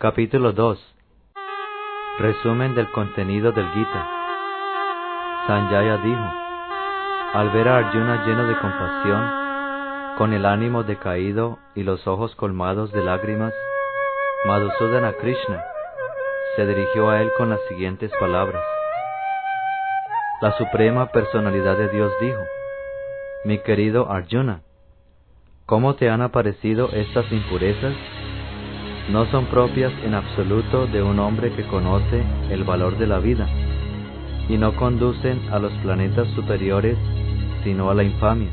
Capítulo 2. Resumen del contenido del Gita. Sanjaya dijo: al ver a Arjuna lleno de compasión, con el ánimo decaído y los ojos colmados de lágrimas, Madhusudana Krishna se dirigió a él con las siguientes palabras. La Suprema Personalidad de Dios dijo: mi querido Arjuna, ¿cómo te han aparecido estas impurezas? No son propias en absoluto de un hombre que conoce el valor de la vida, y no conducen a los planetas superiores, sino a la infamia.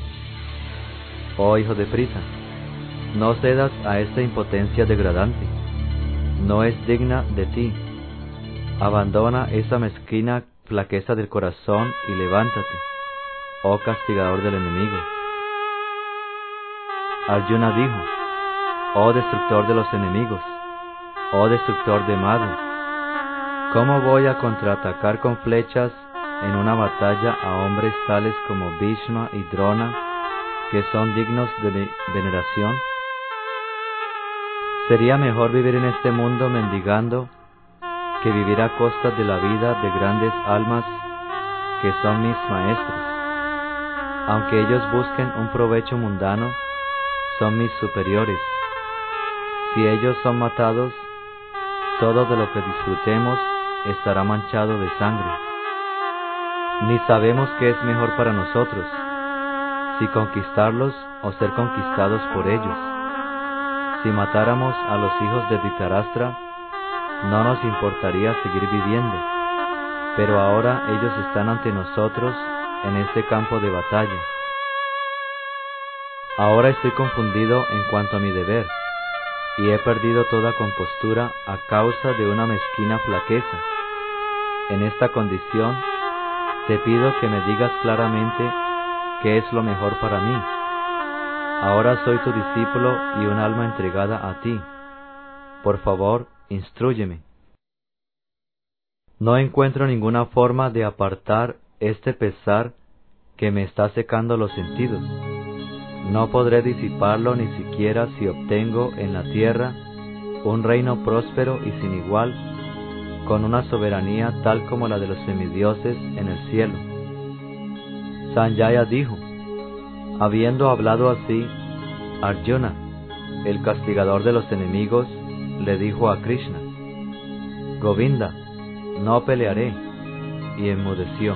Oh hijo de Pritha, no cedas a esta impotencia degradante, no es digna de ti. Abandona esa mezquina flaqueza del corazón y levántate, oh castigador del enemigo. Arjuna dijo: oh destructor de los enemigos, oh destructor de Madhu, ¿cómo voy a contraatacar con flechas en una batalla a hombres tales como Bhishma y Drona, que son dignos de mi veneración? Sería mejor vivir en este mundo mendigando que vivir a costa de la vida de grandes almas que son mis maestros. Aunque ellos busquen un provecho mundano, son mis superiores. Si ellos son matados, todo de lo que disfrutemos estará manchado de sangre. Ni sabemos qué es mejor para nosotros, si conquistarlos o ser conquistados por ellos. Si matáramos a los hijos de Dhritarashtra, no nos importaría seguir viviendo, pero ahora ellos están ante nosotros en este campo de batalla. Ahora estoy confundido en cuanto a mi deber, y he perdido toda compostura a causa de una mezquina flaqueza. En esta condición, te pido que me digas claramente qué es lo mejor para mí. Ahora soy tu discípulo y un alma entregada a ti. Por favor, instrúyeme. No encuentro ninguna forma de apartar este pesar que me está secando los sentidos. No podré disiparlo ni siquiera si obtengo en la tierra un reino próspero y sin igual, con una soberanía tal como la de los semidioses en el cielo. Sanjaya dijo: habiendo hablado así, Arjuna, el castigador de los enemigos, le dijo a Krishna: Govinda, no pelearé, y enmudeció.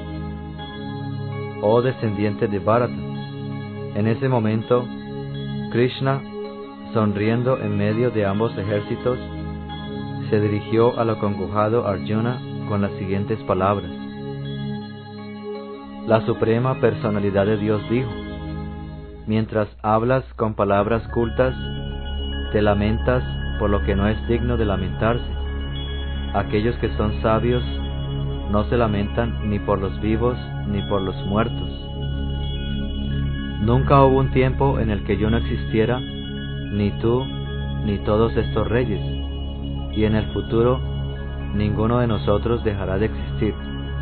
Oh descendiente de Bharata, en ese momento, Krishna, sonriendo en medio de ambos ejércitos, se dirigió al acongojado Arjuna con las siguientes palabras. La Suprema Personalidad de Dios dijo: mientras hablas con palabras cultas, te lamentas por lo que no es digno de lamentarse. Aquellos que son sabios no se lamentan ni por los vivos ni por los muertos. Nunca hubo un tiempo en el que yo no existiera, ni tú, ni todos estos reyes, y en el futuro ninguno de nosotros dejará de existir.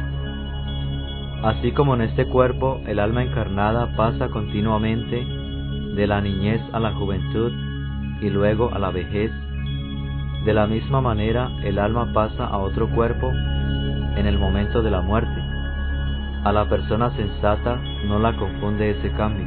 Así como en este cuerpo el alma encarnada pasa continuamente de la niñez a la juventud y luego a la vejez, de la misma manera el alma pasa a otro cuerpo en el momento de la muerte. A la persona sensata no la confunde ese cambio.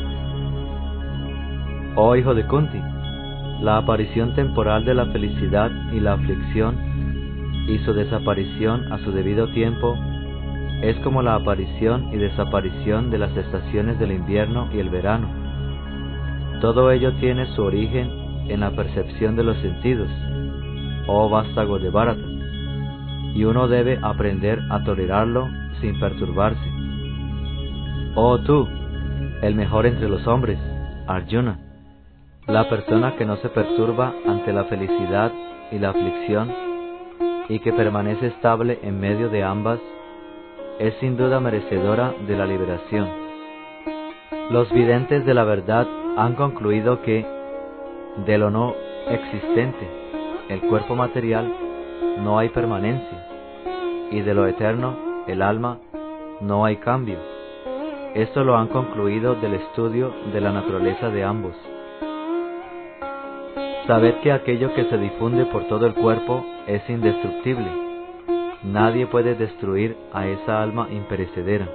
Oh hijo de Kunti, la aparición temporal de la felicidad y la aflicción y su desaparición a su debido tiempo es como la aparición y desaparición de las estaciones del invierno y el verano. Todo ello tiene su origen en la percepción de los sentidos, oh vástago de Bharata, y uno debe aprender a tolerarlo sin perturbarse. Oh tú, el mejor entre los hombres, Arjuna, la persona que no se perturba ante la felicidad y la aflicción y que permanece estable en medio de ambas, es sin duda merecedora de la liberación. Los videntes de la verdad han concluido que, de lo no existente, el cuerpo material, no hay permanencia, y de lo eterno, el alma, no hay cambio. Esto lo han concluido del estudio de la naturaleza de ambos. Sabed que aquello que se difunde por todo el cuerpo es indestructible. Nadie puede destruir a esa alma imperecedera.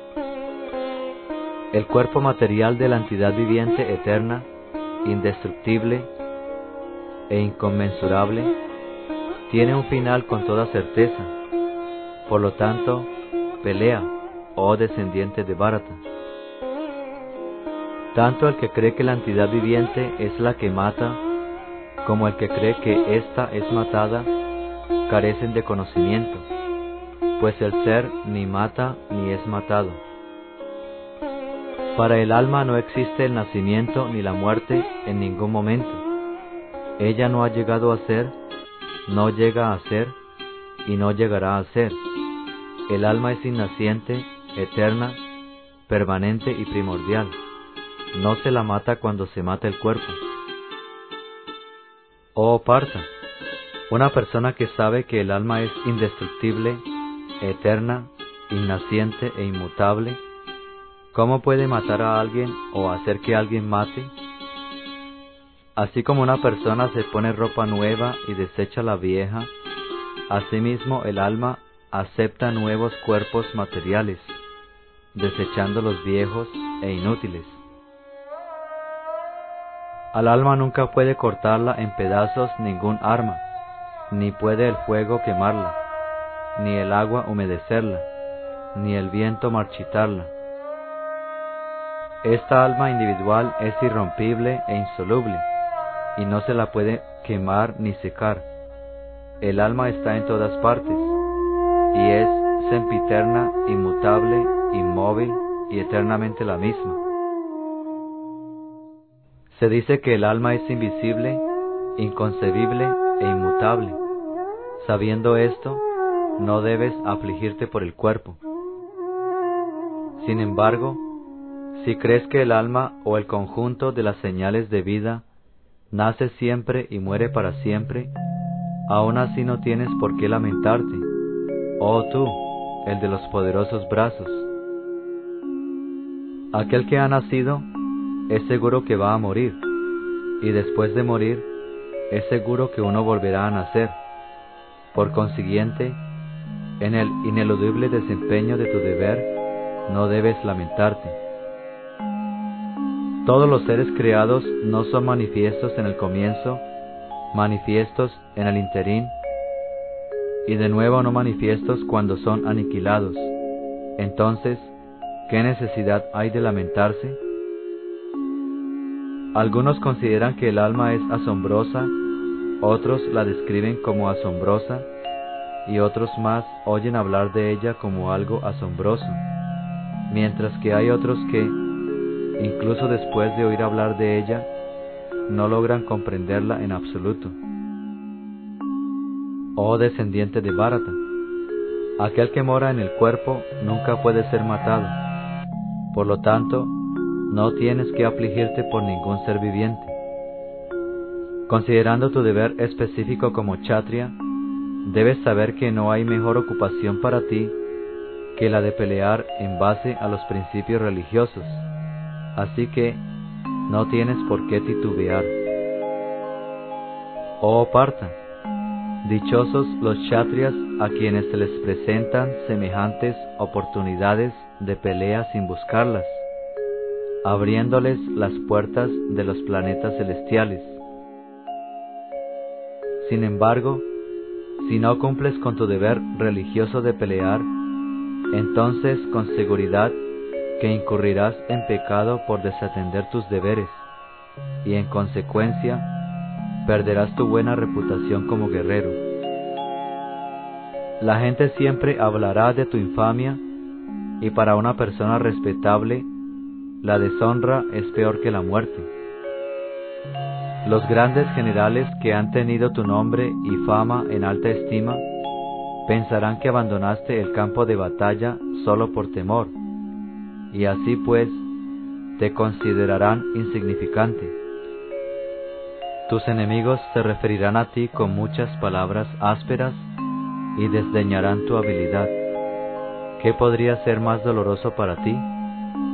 El cuerpo material de la entidad viviente eterna, indestructible e inconmensurable, tiene un final con toda certeza. Por lo tanto, pelea, oh descendiente de Bharata. Tanto el que cree que la entidad viviente es la que mata, como el que cree que ésta es matada, carecen de conocimiento, pues el ser ni mata ni es matado. Para el alma no existe el nacimiento ni la muerte en ningún momento. Ella no ha llegado a ser, no llega a ser y no llegará a ser. El alma es innaciente, eterna, permanente y primordial. No se la mata cuando se mata el cuerpo. Oh Partha, una persona que sabe que el alma es indestructible, eterna, innaciente e inmutable, ¿cómo puede matar a alguien o hacer que alguien mate? Así como una persona se pone ropa nueva y desecha la vieja, asimismo el alma acepta nuevos cuerpos materiales, desechando los viejos e inútiles. Al alma nunca puede cortarla en pedazos ningún arma, ni puede el fuego quemarla, ni el agua humedecerla, ni el viento marchitarla. Esta alma individual es irrompible e insoluble, y no se la puede quemar ni secar. El alma está en todas partes, y es sempiterna, inmutable, inmóvil y eternamente la misma. Se dice que el alma es invisible, inconcebible e inmutable. Sabiendo esto, no debes afligirte por el cuerpo. Sin embargo, si crees que el alma o el conjunto de las señales de vida nace siempre y muere para siempre, aún así no tienes por qué lamentarte, oh tú, el de los poderosos brazos. Aquel que ha nacido es seguro que va a morir, y después de morir es seguro que uno volverá a nacer. Por consiguiente, en el ineludible desempeño de tu deber, no debes lamentarte. Todos los seres creados no son manifiestos en el comienzo, manifiestos en el interín, y de nuevo no manifiestos cuando son aniquilados. Entonces, ¿qué necesidad hay de lamentarse? Algunos consideran que el alma es asombrosa, otros la describen como asombrosa, y otros más oyen hablar de ella como algo asombroso, mientras que hay otros que, incluso después de oír hablar de ella, no logran comprenderla en absoluto. Oh descendiente de Bharata, aquel que mora en el cuerpo nunca puede ser matado. Por lo tanto, no tienes que afligirte por ningún ser viviente. Considerando tu deber específico como kshatriya, debes saber que no hay mejor ocupación para ti que la de pelear en base a los principios religiosos, así que no tienes por qué titubear. Oh Partha, dichosos los kshatriyas a quienes se les presentan semejantes oportunidades de pelea sin buscarlas, abriéndoles las puertas de los planetas celestiales. Sin embargo, si no cumples con tu deber religioso de pelear, entonces con seguridad que incurrirás en pecado por desatender tus deberes, y en consecuencia perderás tu buena reputación como guerrero. La gente siempre hablará de tu infamia, y para una persona respetable, la deshonra es peor que la muerte. Los grandes generales que han tenido tu nombre y fama en alta estima, pensarán que abandonaste el campo de batalla solo por temor, y así pues, te considerarán insignificante. Tus enemigos se referirán a ti con muchas palabras ásperas y desdeñarán tu habilidad. ¿Qué podría ser más doloroso para ti?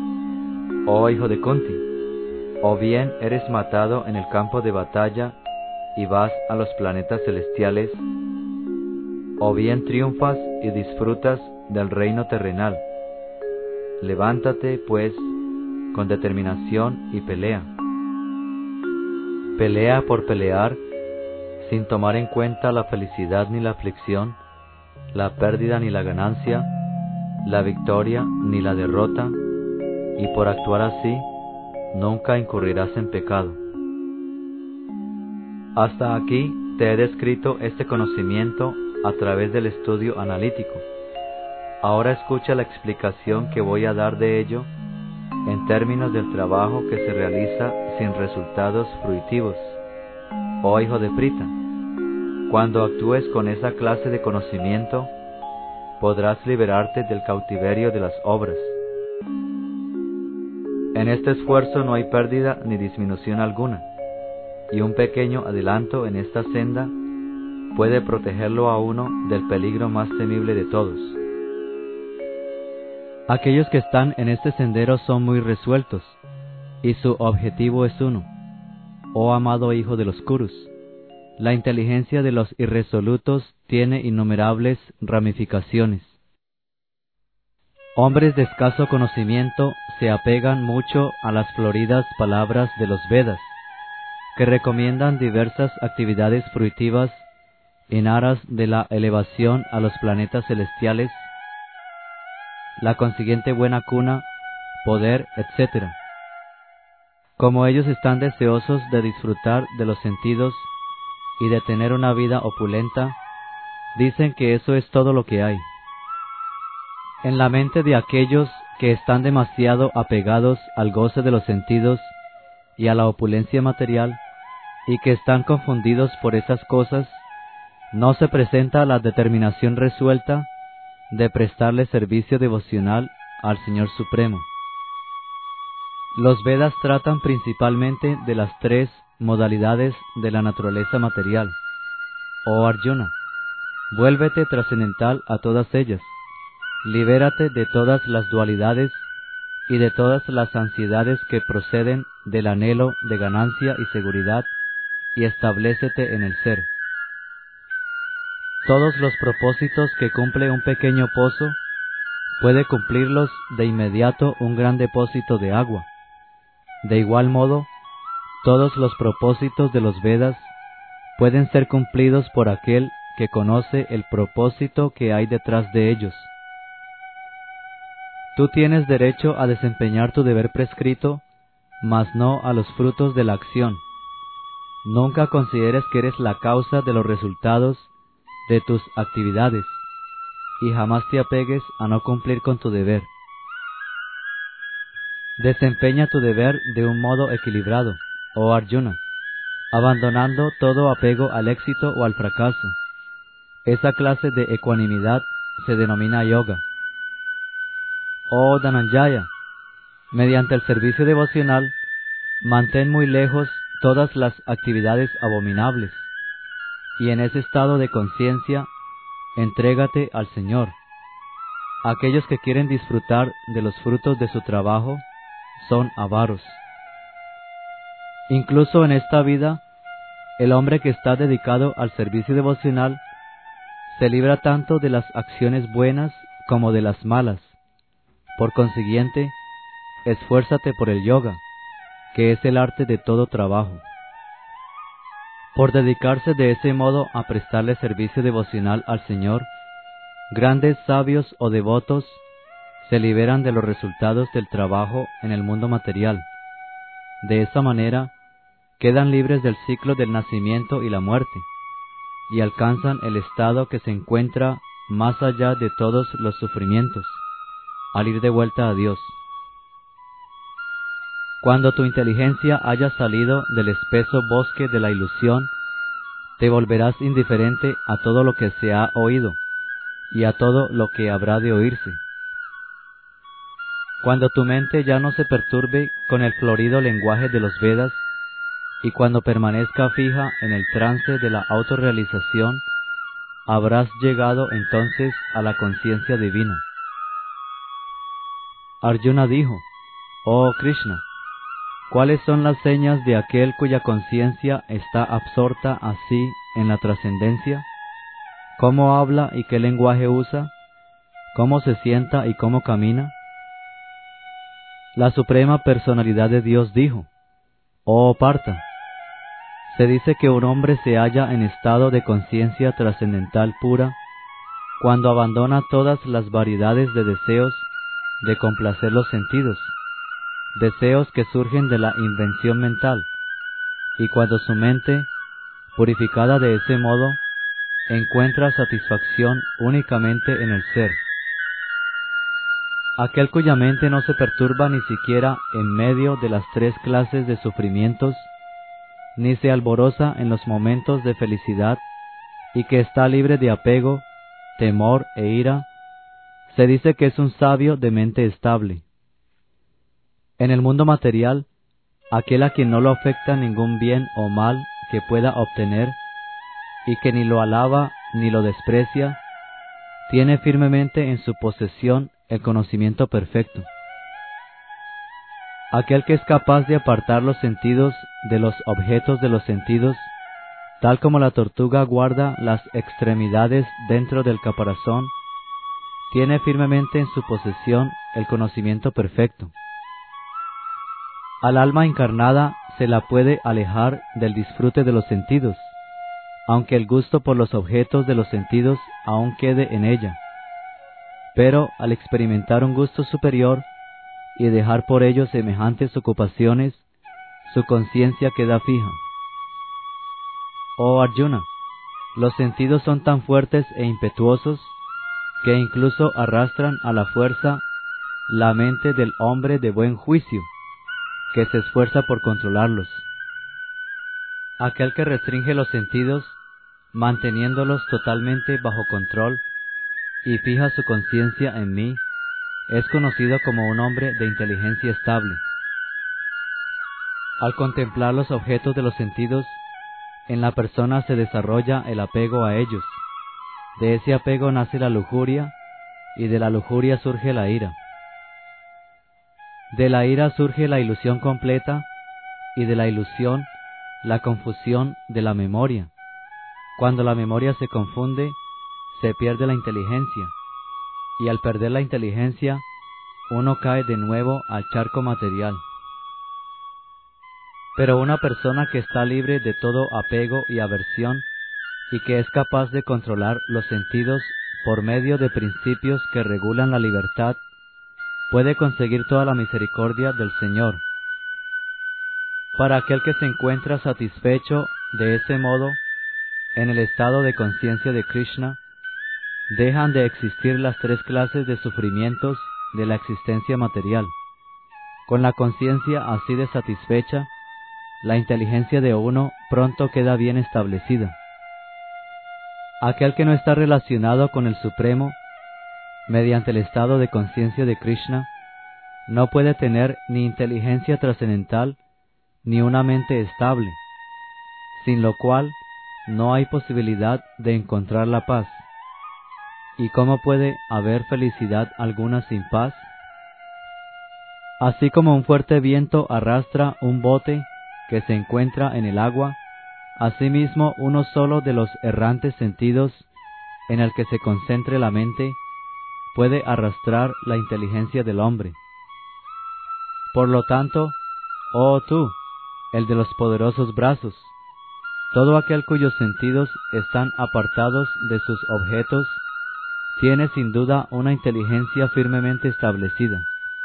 Oh hijo de Kunti, o bien eres matado en el campo de batalla y vas a los planetas celestiales, o bien triunfas y disfrutas del reino terrenal. Levántate, pues, con determinación y pelea. Pelea por pelear, sin tomar en cuenta la felicidad ni la aflicción, la pérdida ni la ganancia, la victoria ni la derrota, y por actuar así, nunca incurrirás en pecado. Hasta aquí te he descrito este conocimiento a través del estudio analítico. Ahora escucha la explicación que voy a dar de ello en términos del trabajo que se realiza sin resultados fruitivos. Oh hijo de Prita, cuando actúes con esa clase de conocimiento, podrás liberarte del cautiverio de las obras. En este esfuerzo no hay pérdida ni disminución alguna, y un pequeño adelanto en esta senda puede protegerlo a uno del peligro más temible de todos. Aquellos que están en este sendero son muy resueltos, y su objetivo es uno. Oh amado hijo de los Kurus, la inteligencia de los irresolutos tiene innumerables ramificaciones. Hombres de escaso conocimiento se apegan mucho a las floridas palabras de los Vedas, que recomiendan diversas actividades fruitivas en aras de la elevación a los planetas celestiales, la consiguiente buena cuna, poder, etc. Como ellos están deseosos de disfrutar de los sentidos y de tener una vida opulenta, dicen que eso es todo lo que hay. En la mente de aquellos que están demasiado apegados al goce de los sentidos y a la opulencia material, y que están confundidos por esas cosas, no se presenta la determinación resuelta de prestarle servicio devocional al Señor Supremo. Los Vedas tratan principalmente de las tres modalidades de la naturaleza material. Oh Arjuna, vuélvete trascendental a todas ellas, libérate de todas las dualidades y de todas las ansiedades que proceden del anhelo de ganancia y seguridad, y establécete en el ser. Todos los propósitos que cumple un pequeño pozo, puede cumplirlos de inmediato un gran depósito de agua. De igual modo, todos los propósitos de los Vedas pueden ser cumplidos por aquel que conoce el propósito que hay detrás de ellos. Tú tienes derecho a desempeñar tu deber prescrito, mas no a los frutos de la acción. Nunca consideres que eres la causa de los resultados de tus actividades, y jamás te apegues a no cumplir con tu deber. Desempeña tu deber de un modo equilibrado, oh Arjuna, abandonando todo apego al éxito o al fracaso. Esa clase de ecuanimidad se denomina yoga. Oh Dhananjaya, mediante el servicio devocional, mantén muy lejos todas las actividades abominables, y en ese estado de conciencia, entrégate al Señor. Aquellos que quieren disfrutar de los frutos de su trabajo son avaros. Incluso en esta vida, el hombre que está dedicado al servicio devocional se libra tanto de las acciones buenas como de las malas. Por consiguiente, esfuérzate por el yoga, que es el arte de todo trabajo. Por dedicarse de ese modo a prestarle servicio devocional al Señor, grandes sabios o devotos se liberan de los resultados del trabajo en el mundo material. De esa manera, quedan libres del ciclo del nacimiento y la muerte, y alcanzan el estado que se encuentra más allá de todos los sufrimientos, al ir de vuelta a Dios. Cuando tu inteligencia haya salido del espeso bosque de la ilusión, te volverás indiferente a todo lo que se ha oído y a todo lo que habrá de oírse. Cuando tu mente ya no se perturbe con el florido lenguaje de los Vedas, y cuando permanezca fija en el trance de la autorrealización, habrás llegado entonces a la conciencia divina. Arjuna dijo: Oh Krishna, ¿Cuáles son las señas de aquel cuya conciencia está absorta así en la trascendencia? ¿Cómo habla y qué lenguaje usa? ¿Cómo se sienta y cómo camina? La Suprema Personalidad de Dios dijo: Oh Partha, se dice que un hombre se halla en estado de conciencia trascendental pura cuando abandona todas las variedades de deseos de complacer los sentidos, deseos que surgen de la invención mental, y cuando su mente, purificada de ese modo, encuentra satisfacción únicamente en el ser. Aquel cuya mente no se perturba ni siquiera en medio de las tres clases de sufrimientos, ni se alboroza en los momentos de felicidad, y que está libre de apego, temor e ira, se dice que es un sabio de mente estable. En el mundo material, aquel a quien no lo afecta ningún bien o mal que pueda obtener, y que ni lo alaba ni lo desprecia, tiene firmemente en su posesión el conocimiento perfecto. Aquel que es capaz de apartar los sentidos de los objetos de los sentidos, tal como la tortuga guarda las extremidades dentro del caparazón, tiene firmemente en su posesión el conocimiento perfecto. Al alma encarnada se la puede alejar del disfrute de los sentidos, aunque el gusto por los objetos de los sentidos aún quede en ella. Pero al experimentar un gusto superior y dejar por ello semejantes ocupaciones, su conciencia queda fija. Oh Arjuna, los sentidos son tan fuertes e impetuosos que incluso arrastran a la fuerza la mente del hombre de buen juicio, que se esfuerza por controlarlos. Aquel que restringe los sentidos, manteniéndolos totalmente bajo control, y fija su conciencia en mí, es conocido como un hombre de inteligencia estable. Al contemplar los objetos de los sentidos, en la persona se desarrolla el apego a ellos. De ese apego nace la lujuria, y de la lujuria surge la ira. De la ira surge la ilusión completa, y de la ilusión la confusión de la memoria. Cuando la memoria se confunde, se pierde la inteligencia, y al perder la inteligencia, uno cae de nuevo al charco material. Pero una persona que está libre de todo apego y aversión, y que es capaz de controlar los sentidos por medio de principios que regulan la libertad, puede conseguir toda la misericordia del Señor. Para aquel que se encuentra satisfecho de ese modo, en el estado de conciencia de Krishna, dejan de existir las tres clases de sufrimientos de la existencia material. Con la conciencia así de satisfecha, la inteligencia de uno pronto queda bien establecida. Aquel que no está relacionado con el Supremo, mediante el estado de conciencia de Krishna, no puede tener ni inteligencia trascendental ni una mente estable, sin lo cual no hay posibilidad de encontrar la paz. ¿Y cómo puede haber felicidad alguna sin paz? Así como un fuerte viento arrastra un bote que se encuentra en el agua, asimismo uno solo de los errantes sentidos en el que se concentre la mente puede arrastrar la inteligencia del hombre. Por lo tanto, oh tú, el de los poderosos brazos, todo aquel cuyos sentidos están apartados de sus objetos, tiene sin duda una inteligencia firmemente establecida.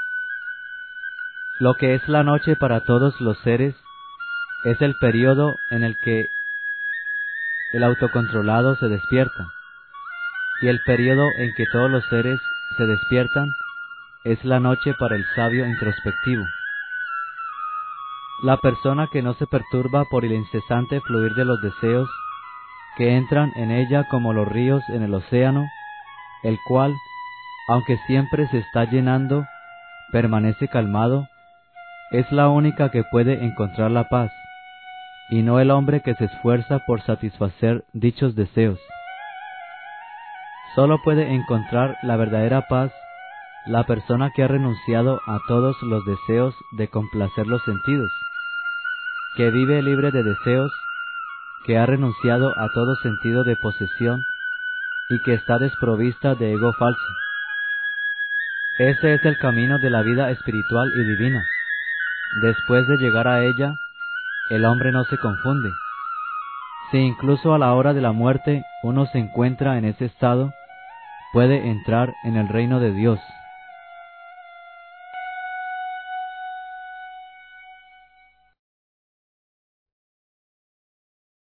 Lo que es la noche para todos los seres es el período en el que el autocontrolado se despierta, y el período en que todos los seres se despiertan es la noche para el sabio introspectivo. La persona que no se perturba por el incesante fluir de los deseos, que entran en ella como los ríos en el océano, el cual, aunque siempre se está llenando, permanece calmado, es la única que puede encontrar la paz, y no el hombre que se esfuerza por satisfacer dichos deseos. Solo puede encontrar la verdadera paz La persona que ha renunciado a todos los deseos de complacer los sentidos, que vive libre de deseos, que ha renunciado a todo sentido de posesión y que está desprovista de ego falso. Ese es el camino de la vida espiritual y divina. Después de llegar a ella, el hombre no se confunde. Si incluso a la hora de la muerte uno se encuentra en ese estado, puede entrar en el reino de Dios.